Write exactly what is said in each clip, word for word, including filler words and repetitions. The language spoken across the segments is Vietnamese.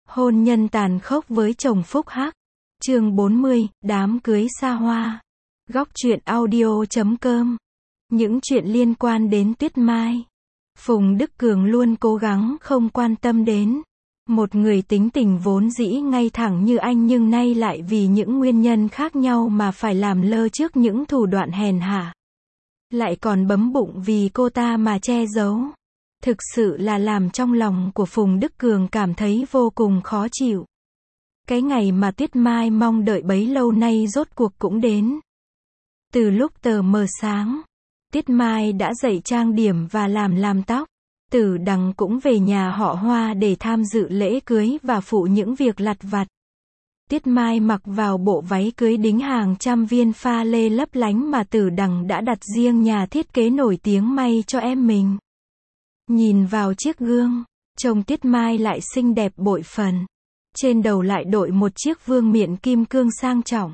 Hôn nhân tàn khốc với chồng phúc hắc. Chương bốn mươi, đám cưới xa hoa. Góc truyện audio chấm com. Những chuyện liên quan đến Tuyết Mai, Phùng Đức Cường luôn cố gắng không quan tâm đến. Một người tính tình vốn dĩ ngay thẳng như anh nhưng nay lại vì những nguyên nhân khác nhau mà phải làm lơ trước những thủ đoạn hèn hạ. Lại còn bấm bụng vì cô ta mà che giấu. Thực sự là làm trong lòng của Phùng Đức Cường cảm thấy vô cùng khó chịu. Cái ngày mà Tuyết Mai mong đợi bấy lâu nay rốt cuộc cũng đến. Từ lúc tờ mờ sáng, Tuyết Mai đã dậy trang điểm và làm làm tóc. Tử Đằng cũng về nhà họ Hoa để tham dự lễ cưới và phụ những việc lặt vặt. Tuyết Mai mặc vào bộ váy cưới đính hàng trăm viên pha lê lấp lánh mà Tử Đằng đã đặt riêng nhà thiết kế nổi tiếng may cho em mình. Nhìn vào chiếc gương, trông Tuyết Mai lại xinh đẹp bội phần. Trên đầu lại đội một chiếc vương miện kim cương sang trọng.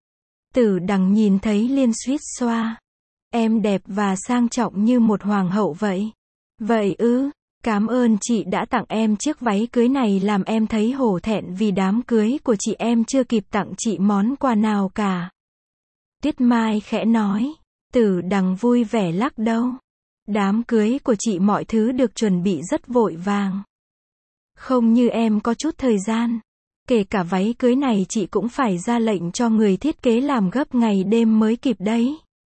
Tử Đằng nhìn thấy liên suýt xoa. Em đẹp và sang trọng như một hoàng hậu vậy. Vậy ư, cảm ơn chị đã tặng em chiếc váy cưới này, làm em thấy hổ thẹn vì đám cưới của chị em chưa kịp tặng chị món quà nào cả. Tuyết Mai khẽ nói. Tử Đằng vui vẻ lắc đầu. Đám cưới của chị mọi thứ được chuẩn bị rất vội vàng. Không như em có chút thời gian. Kể cả váy cưới này chị cũng phải ra lệnh cho người thiết kế làm gấp ngày đêm mới kịp đấy.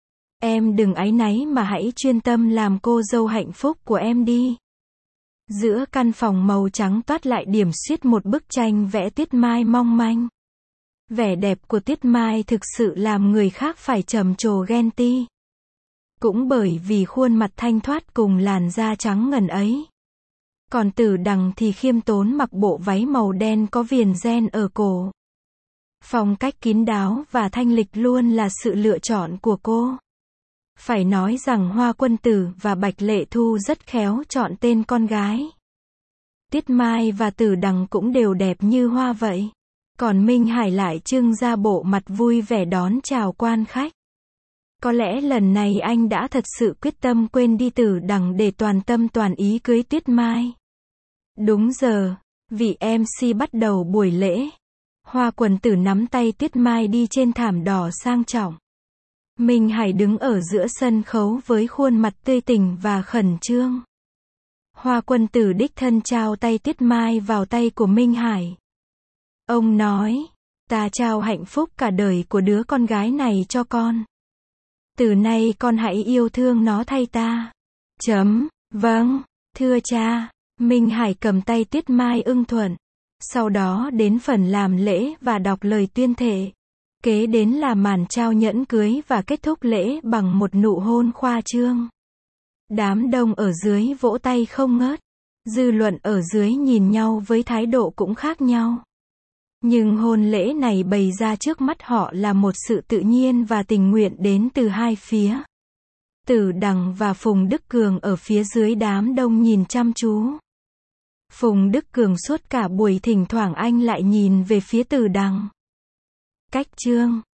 Em đừng áy náy mà hãy chuyên tâm làm cô dâu hạnh phúc của em đi. Giữa căn phòng màu trắng toát lại điểm xuyết một bức tranh vẽ Tuyết Mai mong manh. Vẻ đẹp của Tuyết Mai thực sự làm người khác phải trầm trồ ghen ti. Cũng bởi vì khuôn mặt thanh thoát cùng làn da trắng ngần ấy. Còn Tử Đằng thì khiêm tốn mặc bộ váy màu đen có viền ren ở cổ. Phong cách kín đáo và thanh lịch luôn là sự lựa chọn của cô. Phải nói rằng Hoa Quân Tử và Bạch Lệ Thu rất khéo chọn tên con gái. Tuyết Mai và Tử Đằng cũng đều đẹp như hoa vậy. Còn Minh Hải lại trưng ra bộ mặt vui vẻ đón chào quan khách. Có lẽ lần này anh đã thật sự quyết tâm quên đi Tử Đằng để toàn tâm toàn ý cưới Tuyết Mai. Đúng giờ, vị em xê bắt đầu buổi lễ. Hoa Quân Tử nắm tay Tuyết Mai đi trên thảm đỏ sang trọng. Minh Hải đứng ở giữa sân khấu với khuôn mặt tươi tỉnh và khẩn trương. Hoa Quân Tử đích thân trao tay Tuyết Mai vào tay của Minh Hải. Ông nói, ta trao hạnh phúc cả đời của đứa con gái này cho con. Từ nay con hãy yêu thương nó thay ta. Chấm, vâng, thưa cha. Minh Hải cầm tay Tuyết Mai ưng thuận. Sau đó đến phần làm lễ và đọc lời tuyên thệ. Kế đến là màn trao nhẫn cưới và kết thúc lễ bằng một nụ hôn khoa trương. Đám đông ở dưới vỗ tay không ngớt. Dư luận ở dưới nhìn nhau với thái độ cũng khác nhau. Nhưng hôn lễ này bày ra trước mắt họ là một sự tự nhiên và tình nguyện đến từ hai phía. Tử Đằng và Phùng Đức Cường ở phía dưới đám đông nhìn chăm chú. Phùng Đức Cường suốt cả buổi thỉnh thoảng anh lại nhìn về phía Tử Đằng. Cách chương